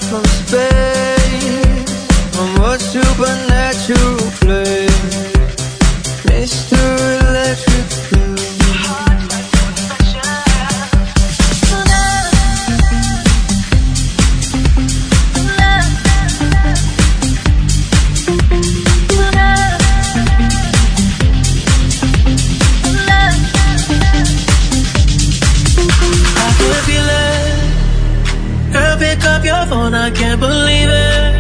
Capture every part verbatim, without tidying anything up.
from space, from what supernatural place, Mister Electric Blue. I can't believe it.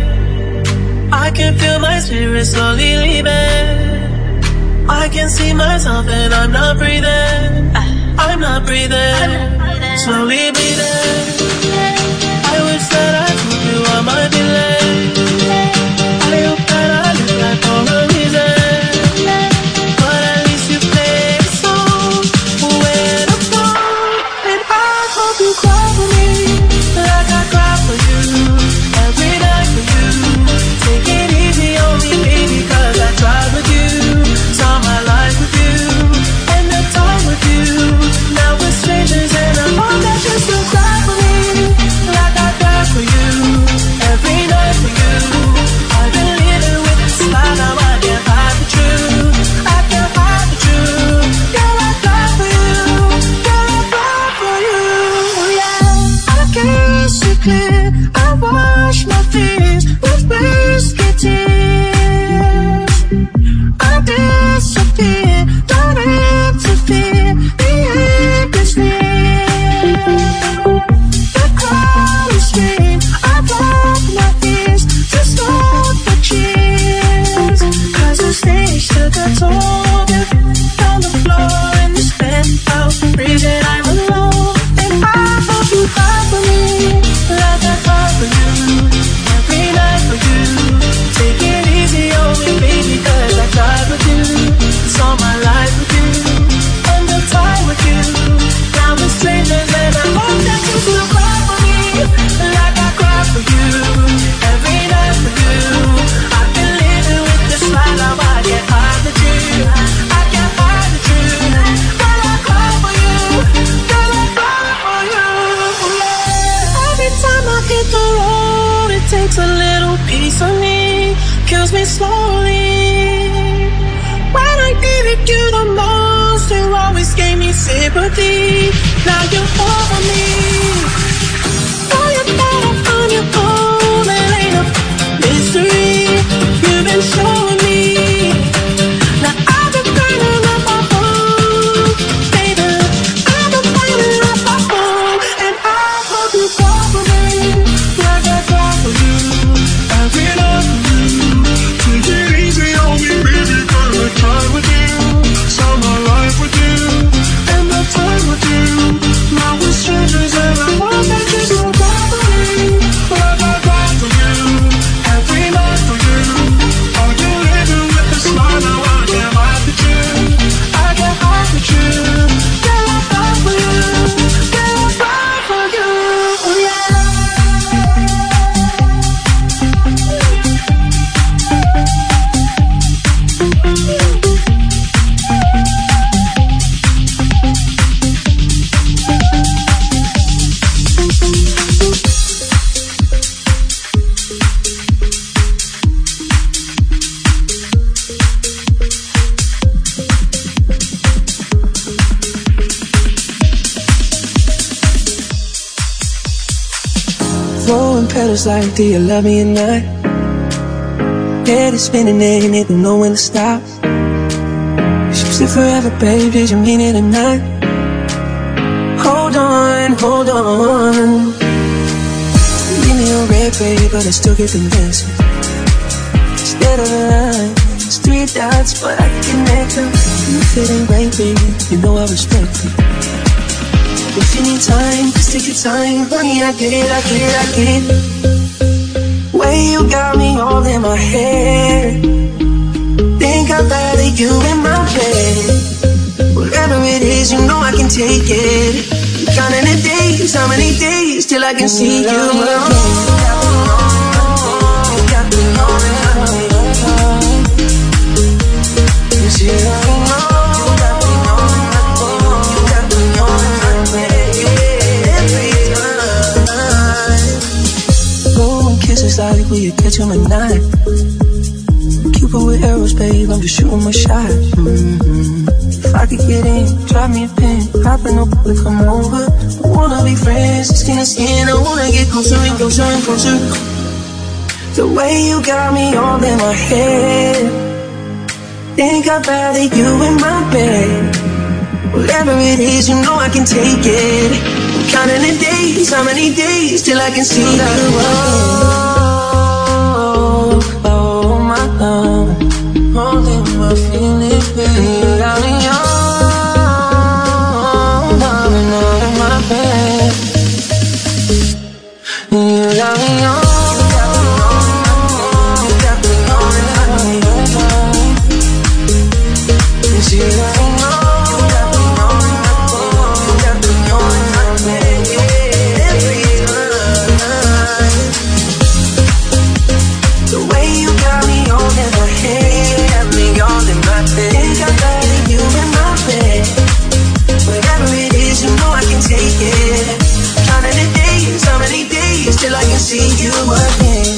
I can feel my spirit slowly leaving. I can see myself and I'm not breathing. I'm not breathing. Slowly breathing. I wish that I told you I might be late. I hope that I look back for a reason. But at least you played a song when I'm gone. And I hope you cry for me like I cry for you. Every night for you. Take it easy on me, baby, cause I tried with you. Saw my life with you, and the time with you. Now we're strangers and I hope that you still cry for me like I cry for you. Every night for you. I've been living with this lie, now I can't hide the truth. I can't hide the truth. Girl, I cry for you. Girl, I cry for you. Yeah, I kiss you clear. I wash my fears with whiskey tears. I disappear, don't interfere. The end is near. The crowd is scream. I block my ears to stop the cheers. Cause the stage took a toll. Down the floor in this penthouse, breathing I'm alone. And I hope you cry for me like I cry for you. Every night for you. Take it easy on me, baby, cause I tried with you. Saw my life with you, and the time with you. Now we're strangers and I hope that you still cry for me like I cry for you. Every night for you. I've been living with this lie, now I can't hide the truth. I can't hide the truth. Girl, I cry for you. Girl, I cry for you. Yeah. Every time I hit the road, it takes a little piece of me, kills me slowly. When I needed you the most, you always gave me sympathy. Now you're over me. Oh, you're better on your own, it ain't a mystery. You've been showing me. Now I've been burning up my home, baby. I've been burning up my home, and I hope you fall for me like I fall for you. Every night for you. Take it easy on me, baby, cause I tried with you. Saw my life with you, and the time with you. Now we're strangers and I want that you still cry for me like I cry for you. Every night for you. Are you living with this lie? Now I can't hide the truth. I can't hide the truth. Girl, I cry for you. Girl, I cry for you. Yeah. Throwing petals like, do you love me or not? Head is spinning and you don't know when to stop. Choose it forever, babe, did you mean it or not? Hold on, hold on. Leave me on red, babe, but I still get the dancing. Instead of the line, it's three dots, but I can connect them. You fit in right, baby, you know I respect it. If you need time, just take your time. Honey, I get it, I get it, I get it. Way you got me all in my head. Think I'd rather you in my bed. Whatever it is, you know I can take it. I'm counting the days, how many days till I can see you again. You got me on and you got me on. it's like will you catch him at night? Cupid with arrows, babe, I'm just shooting my shot. Mm-hmm. If I could get in, drop me a pin, hop in, no bullet, come over. I wanna be friends, skin to skin, I wanna get closer and closer and closer. The way you got me all in my head, think I'd rather you in my bed. Whatever it is, you know I can take it. I'm counting the days, how many days till I can see you again. Oh, oh, my love, holding my feelings, baby. You got me on, darling, all in my bed. You got me on. Till I can see you again.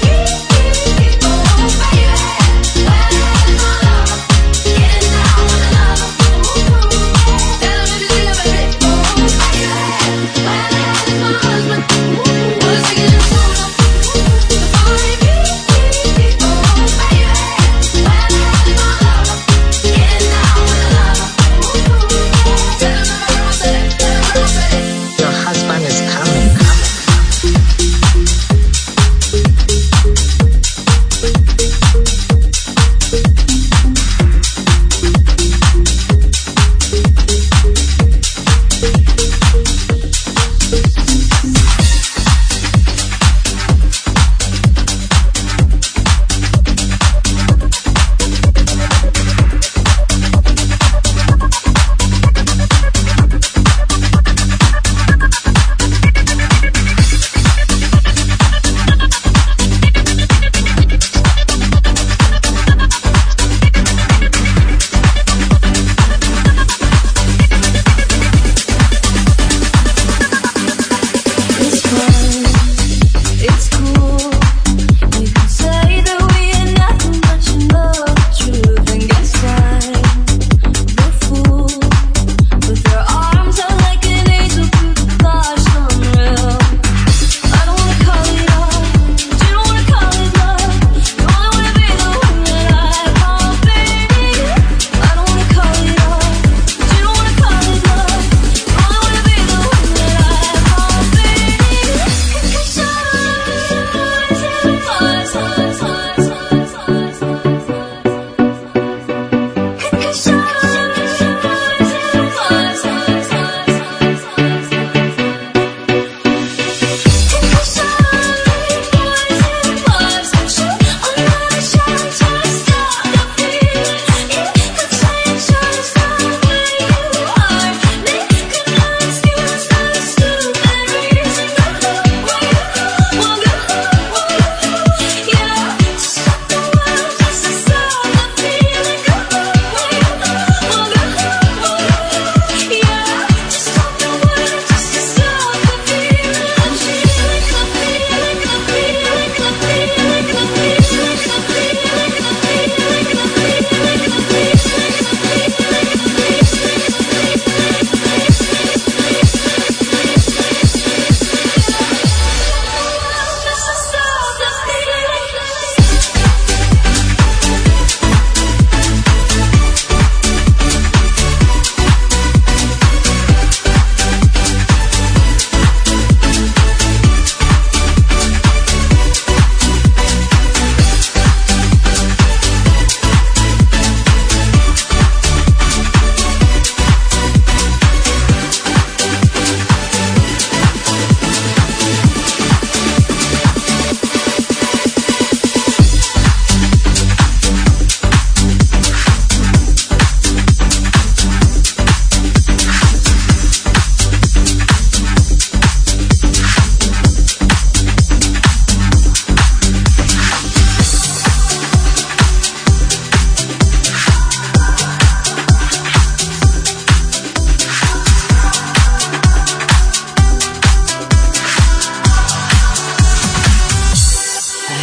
Getting down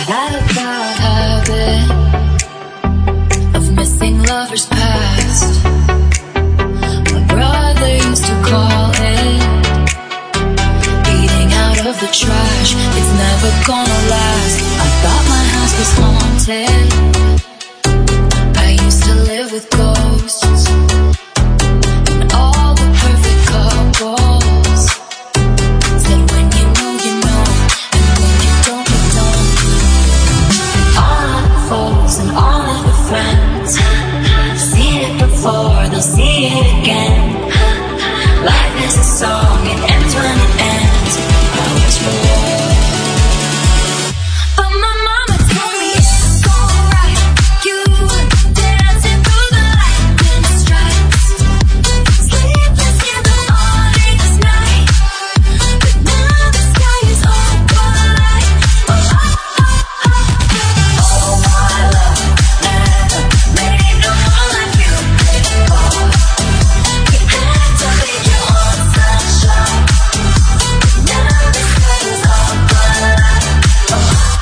had a bad habit of missing lovers past. My brother used to call it eating out of the trash. It's never gonna last. I thought my house was haunted. I used to live with ghosts and all the perfect couples said when you know you know, and when you don't you don't. All of the folks and all of the friends seen it before, they'll see it again. Life is a song, it ends when it ends. I wish for love, but my mama told me it's alright. You were dancing through the lightning strikes, sleepless in the morning's night, but now the sky is all bright. Oh, oh, oh, oh. Oh, my love never made no one like you before. You had to leave your own sunshine. Now the sky is all bright. Oh, oh, oh.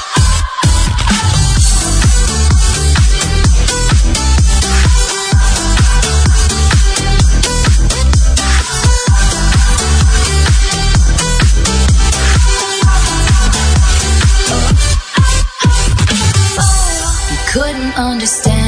You couldn't understand